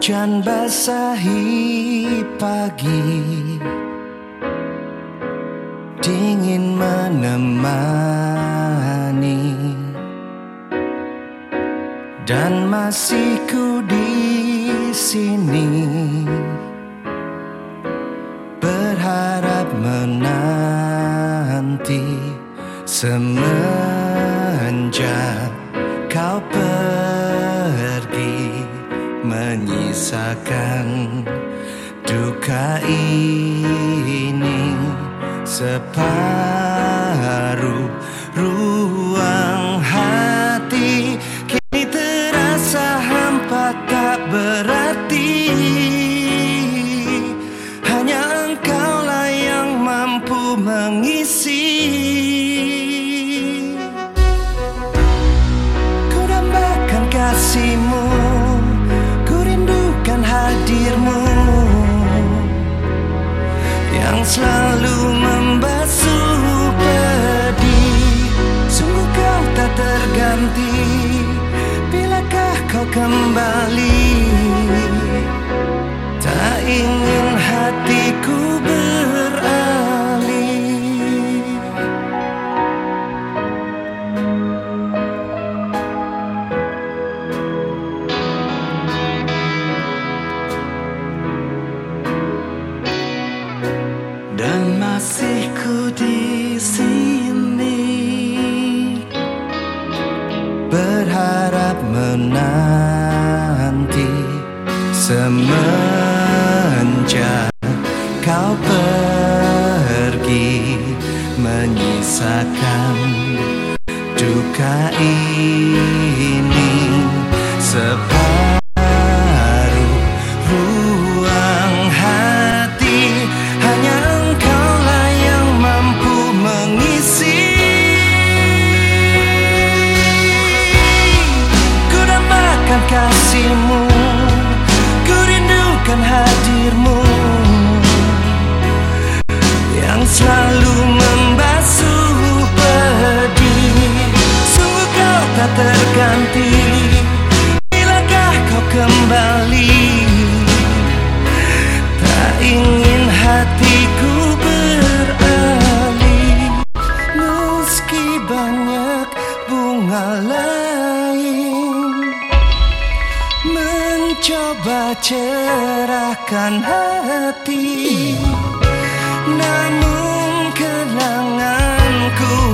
Hujan basahi pagi, dingin menemani, dan masih ku di sini berharap menanti semenjak kau pergi, menyisakan duka ini. Separuh ruang hati kini terasa hampa, tak berarti. Hanya engkaulah yang mampu mengisi. Ku dambakan kasihmu, hadirmu yang selalu membasuh pedih. Sungguh kau tak terganti, bilakah kau kembali? Tak ingin hatiku beralih. Dan masih ku di sini berharap menanti semenjak kau pergi, menyisakan duka ini. Separuh ruang hati hanya engkaulah yang mampu mengisi. Ku dambakan kasihmu, ku rindukan hadirmu yang selalu membasuh pedih. Sungguh kau tak terganti, bilakah kau kembali? Tak ingin hatiku beralih. Meski banyak bunga lain mencoba cerahkan hati, namun kenanganku